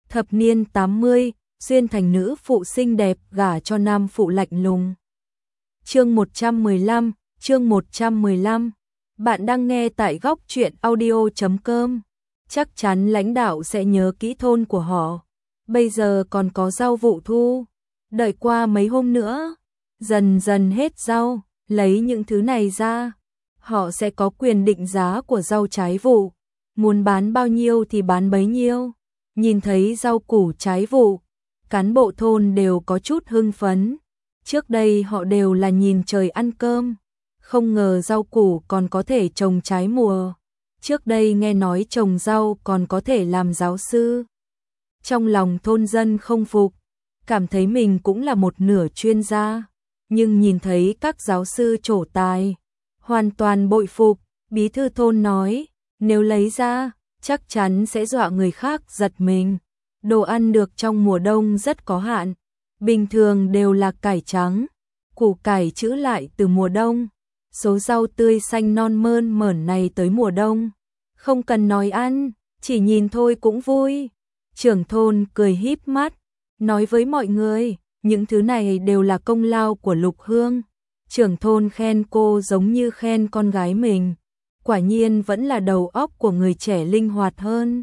Thập niên 80, xuyên thành nữ phụ xinh đẹp gả cho nam phụ lạnh lùng. Chương 115, chương 115. Bạn đang nghe tại góc truyện audio.com. Chắc chắn lãnh đạo sẽ nhớ kỹ thôn của họ. Bây giờ còn có rau vụ thu. Đợi qua mấy hôm nữa, dần dần hết rau, lấy những thứ này ra. Họ sẽ có quyền định giá của rau trái vụ. Muốn bán bao nhiêu thì bán bấy nhiêu. Nhìn thấy rau củ trái vụ, cán bộ thôn đều có chút hưng phấn. Trước đây họ đều là nhìn trời ăn cơm, không ngờ rau củ còn có thể trồng trái mùa. Trước đây nghe nói trồng rau còn có thể làm giáo sư. Trong lòng thôn dân không phục, cảm thấy mình cũng là một nửa chuyên gia, nhưng nhìn thấy các giáo sư trổ tài, hoàn toàn bội phục. Bí thư thôn nói, nếu lấy ra, chắc chắn sẽ dọa người khác giật mình. Đồ ăn được trong mùa đông rất có hạn, bình thường đều là cải trắng, củ cải trữ lại từ mùa đông. Số rau tươi xanh non mơn mởn này tới mùa đông, không cần nói ăn, chỉ nhìn thôi cũng vui. Trưởng thôn cười híp mắt, nói với mọi người, những thứ này đều là công lao của Lục Hương. Trưởng thôn khen cô giống như khen con gái mình. Quả nhiên vẫn là đầu óc của người trẻ linh hoạt hơn.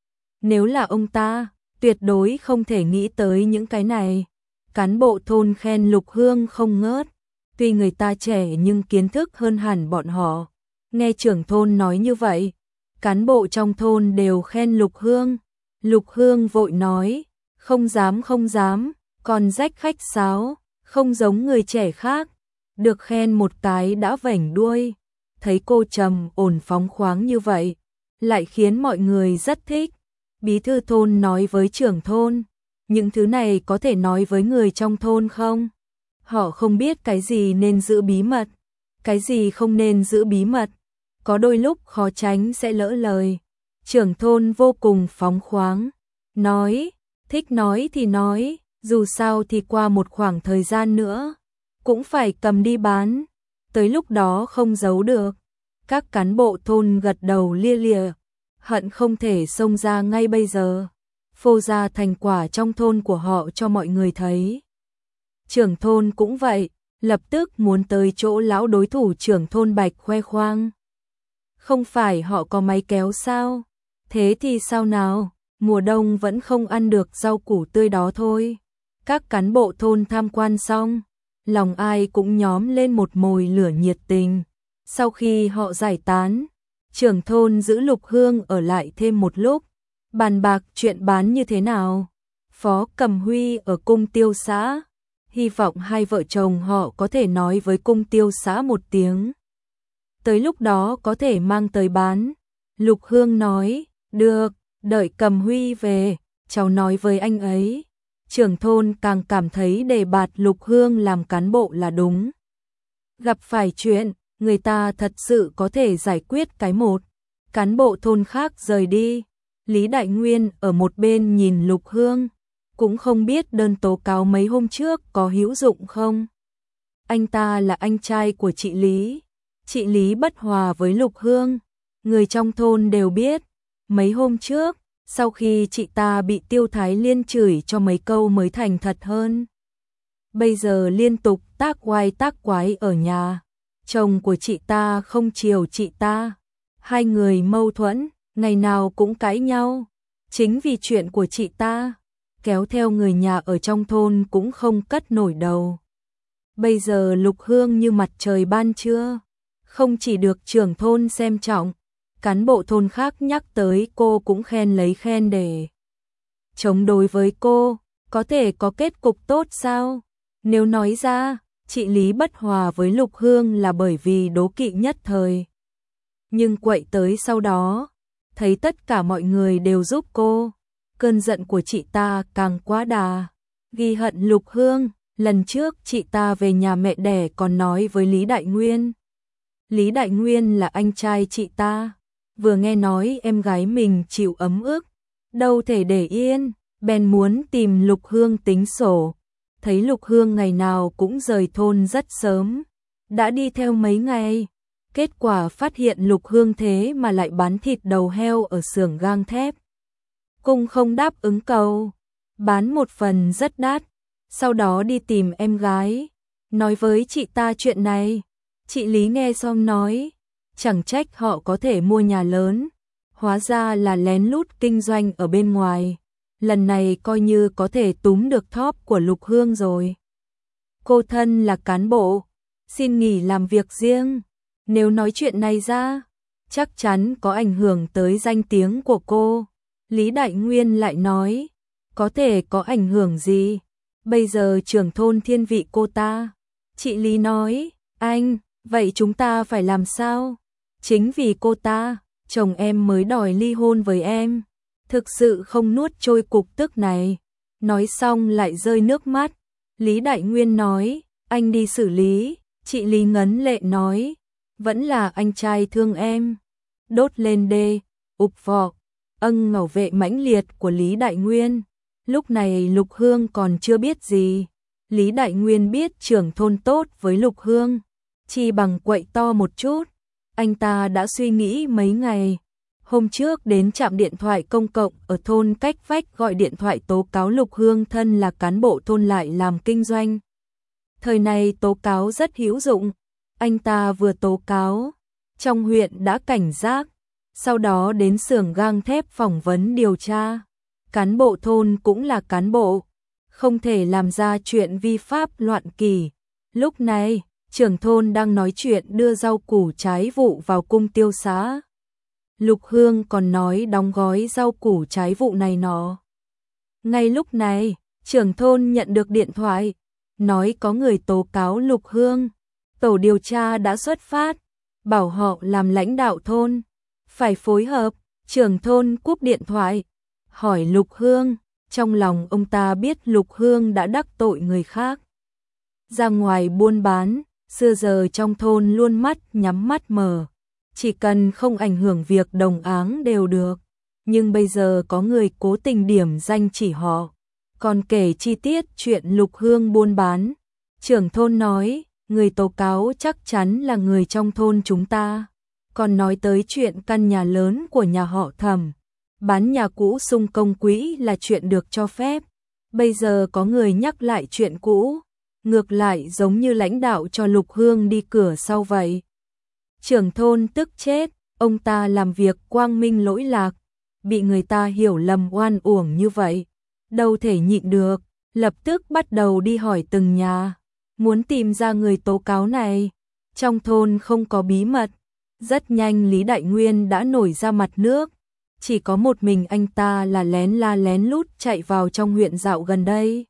Nếu là ông ta, tuyệt đối không thể nghĩ tới những cái này. Cán bộ thôn khen Lục Hương không ngớt. Tuy người ta trẻ nhưng kiến thức hơn hẳn bọn họ. Nghe trưởng thôn nói như vậy, cán bộ trong thôn đều khen Lục Hương. Lục Hương vội nói, không dám không dám, còn rách khách sáo, không giống người trẻ khác. Được khen một cái đã vểnh đuôi. Thấy cô trầm ổn phóng khoáng như vậy, lại khiến mọi người rất thích. Bí thư thôn nói với trưởng thôn, những thứ này có thể nói với người trong thôn không? Họ không biết cái gì nên giữ bí mật, cái gì không nên giữ bí mật, có đôi lúc khó tránh sẽ lỡ lời. Trưởng thôn vô cùng phóng khoáng, nói, thích nói thì nói, dù sao thì qua một khoảng thời gian nữa, cũng phải cầm đi bán, tới lúc đó không giấu được. Các cán bộ thôn gật đầu lia lịa, hận không thể xông ra ngay bây giờ, phô ra thành quả trong thôn của họ cho mọi người thấy. Trưởng thôn cũng vậy, lập tức muốn tới chỗ lão đối thủ trưởng thôn Bạch khoe khoang. Không phải họ có máy kéo sao? Thế thì sao nào? Mùa đông vẫn không ăn được rau củ tươi đó thôi. Các cán bộ thôn tham quan xong, lòng ai cũng nhóm lên một mồi lửa nhiệt tình. Sau khi họ giải tán, trưởng thôn giữ Lục Hương ở lại thêm một lúc, bàn bạc chuyện bán như thế nào. Phó Cầm Huy ở cung tiêu xã, hy vọng hai vợ chồng họ có thể nói với cung tiêu xã một tiếng. Tới lúc đó có thể mang tới bán. Lục Hương nói, được, đợi Cầm Huy về, cháu nói với anh ấy. Trưởng thôn càng cảm thấy đề bạt Lục Hương làm cán bộ là đúng. Gặp phải chuyện, người ta thật sự có thể giải quyết cái một. Cán bộ thôn khác rời đi, Lý Đại Nguyên ở một bên nhìn Lục Hương, cũng không biết đơn tố cáo mấy hôm trước có hữu dụng không. Anh ta là anh trai của chị Lý. Chị Lý bất hòa với Lục Hương, người trong thôn đều biết. Mấy hôm trước, sau khi chị ta bị Tiêu Thái Liên chửi cho mấy câu mới thành thật hơn. Bây giờ liên tục tác oai tác quái ở nhà. Chồng của chị ta không chiều chị ta. Hai người mâu thuẫn, ngày nào cũng cãi nhau. Chính vì chuyện của chị ta, kéo theo người nhà ở trong thôn cũng không cất nổi đầu. Bây giờ Lục Hương như mặt trời ban trưa, không chỉ được trưởng thôn xem trọng, cán bộ thôn khác nhắc tới cô cũng khen lấy khen để chống đối với cô. Có thể có kết cục tốt sao? Nếu nói ra, chị Lý bất hòa với Lục Hương là bởi vì đố kỵ nhất thời. Nhưng quậy tới sau đó, thấy tất cả mọi người đều giúp cô, cơn giận của chị ta càng quá đà. Ghi hận Lục Hương, lần trước chị ta về nhà mẹ đẻ còn nói với Lý Đại Nguyên. Lý Đại Nguyên là anh trai chị ta, vừa nghe nói em gái mình chịu ấm ức, đâu thể để yên, bèn muốn tìm Lục Hương tính sổ. Thấy Lục Hương ngày nào cũng rời thôn rất sớm, đã đi theo mấy ngày, kết quả phát hiện Lục Hương thế mà lại bán thịt đầu heo ở xưởng gang thép. Cung không đáp ứng cầu, bán một phần rất đắt, sau đó đi tìm em gái, nói với chị ta chuyện này. Chị Lý nghe xong nói, chẳng trách họ có thể mua nhà lớn, hóa ra là lén lút kinh doanh ở bên ngoài. Lần này coi như có thể túm được thóp của Lục Hương rồi. Cô thân là cán bộ, xin nghỉ làm việc riêng. Nếu nói chuyện này ra, chắc chắn có ảnh hưởng tới danh tiếng của cô. Lý Đại Nguyên lại nói, có thể có ảnh hưởng gì? Bây giờ trưởng thôn thiên vị cô ta. Chị Lý nói, anh, vậy chúng ta phải làm sao? Chính vì cô ta, chồng em mới đòi ly hôn với em. Thực sự không nuốt trôi cục tức này. Nói xong lại rơi nước mắt. Lý Đại Nguyên nói, anh đi xử lý. Chị Lý ngấn lệ nói, vẫn là anh trai thương em. Đốt lên đê, ụp vọ. Ngẩu vệ mãnh liệt của Lý Đại Nguyên. Lúc này Lục Hương còn chưa biết gì. Lý Đại Nguyên biết trưởng thôn tốt với Lục Hương, chỉ bằng quậy to một chút. Anh ta đã suy nghĩ mấy ngày. Hôm trước đến trạm điện thoại công cộng ở thôn cách vách gọi điện thoại tố cáo Lục Hương thân là cán bộ thôn lại làm kinh doanh. Thời này tố cáo rất hữu dụng. Anh ta vừa tố cáo, trong huyện đã cảnh giác, sau đó đến xưởng gang thép phỏng vấn điều tra. Cán bộ thôn cũng là cán bộ, không thể làm ra chuyện vi pháp loạn kỳ. Lúc này, trưởng thôn đang nói chuyện đưa rau củ trái vụ vào cung tiêu xá. Lục Hương còn nói đóng gói rau củ trái vụ này nọ. Ngay lúc này, trưởng thôn nhận được điện thoại, nói có người tố cáo Lục Hương. Tổ điều tra đã xuất phát, bảo họ làm lãnh đạo thôn, phải phối hợp. Trưởng thôn cúp điện thoại, hỏi Lục Hương. Trong lòng ông ta biết Lục Hương đã đắc tội người khác, ra ngoài buôn bán, xưa giờ trong thôn luôn mắt nhắm mắt mở, chỉ cần không ảnh hưởng việc đồng áng đều được. Nhưng bây giờ có người cố tình điểm danh chỉ họ, còn kể chi tiết chuyện Lục Hương buôn bán. Trưởng thôn nói, người tố cáo chắc chắn là người trong thôn chúng ta. Còn nói tới chuyện căn nhà lớn của nhà họ Thẩm, bán nhà cũ sung công quỹ là chuyện được cho phép. Bây giờ có người nhắc lại chuyện cũ, ngược lại giống như lãnh đạo cho Lục Hương đi cửa sau vậy. Trưởng thôn tức chết, ông ta làm việc quang minh lỗi lạc, bị người ta hiểu lầm oan uổng như vậy, đâu thể nhịn được, lập tức bắt đầu đi hỏi từng nhà, muốn tìm ra người tố cáo này. Trong thôn không có bí mật, rất nhanh Lý Đại Nguyên đã nổi ra mặt nước. Chỉ có một mình anh ta là lén la lén lút chạy vào trong huyện dạo gần đây.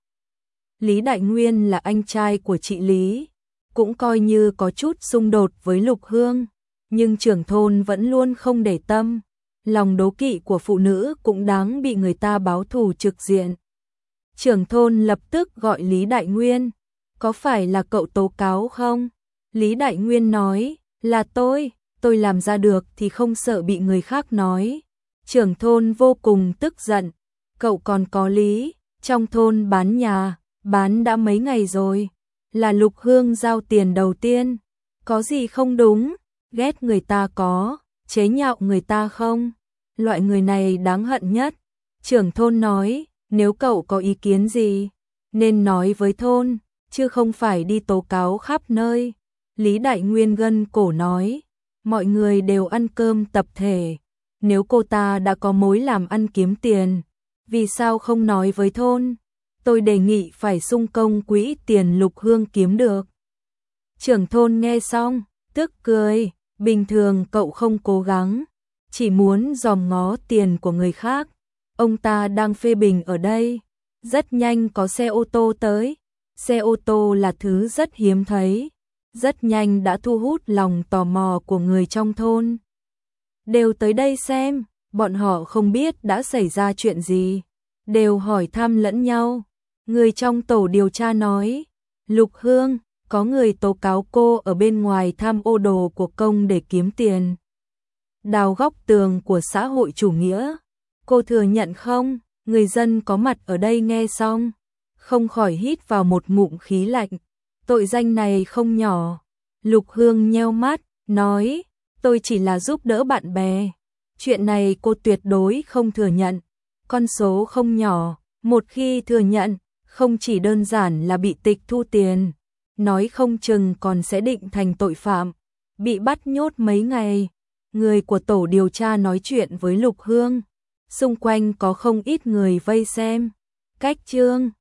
Lý Đại Nguyên là anh trai của chị Lý, cũng coi như có chút xung đột với Lục Hương, nhưng trưởng thôn vẫn luôn không để tâm. Lòng đố kỵ của phụ nữ cũng đáng bị người ta báo thù trực diện. Trưởng thôn lập tức gọi Lý Đại Nguyên, có phải là cậu tố cáo không? Lý Đại Nguyên nói, là tôi làm ra được thì không sợ bị người khác nói. Trưởng thôn vô cùng tức giận, cậu còn có lý, trong thôn bán nhà, bán đã mấy ngày rồi, là Lục Hương giao tiền đầu tiên, có gì không đúng, ghét người ta có, chế nhạo người ta không, loại người này đáng hận nhất. Trưởng thôn nói, nếu cậu có ý kiến gì, nên nói với thôn, chứ không phải đi tố cáo khắp nơi. Lý Đại Nguyên gân cổ nói, mọi người đều ăn cơm tập thể. Nếu cô ta đã có mối làm ăn kiếm tiền, vì sao không nói với thôn? Tôi đề nghị phải sung công quỹ tiền Lục Hương kiếm được. Trưởng thôn nghe xong, tức cười, bình thường cậu không cố gắng, chỉ muốn dòm ngó tiền của người khác. Ông ta đang phê bình ở đây, rất nhanh có xe ô tô tới. Xe ô tô là thứ rất hiếm thấy, rất nhanh đã thu hút lòng tò mò của người trong thôn. Đều tới đây xem, bọn họ không biết đã xảy ra chuyện gì, đều hỏi thăm lẫn nhau. Người trong tổ điều tra nói, Lục Hương, có người tố cáo cô ở bên ngoài tham ô đồ của công để kiếm tiền, đào góc tường của xã hội chủ nghĩa. Cô thừa nhận không? Người dân có mặt ở đây nghe xong, không khỏi hít vào một ngụm khí lạnh. Tội danh này không nhỏ. Lục Hương nheo mắt, nói, tôi chỉ là giúp đỡ bạn bè. Chuyện này cô tuyệt đối không thừa nhận. con số không nhỏ, một khi thừa nhận, không chỉ đơn giản là bị tịch thu tiền, nói không chừng còn sẽ định thành tội phạm, bị bắt nhốt mấy ngày. Người của tổ điều tra nói chuyện với Lục Hương, xung quanh có không ít người vây xem. Cách chương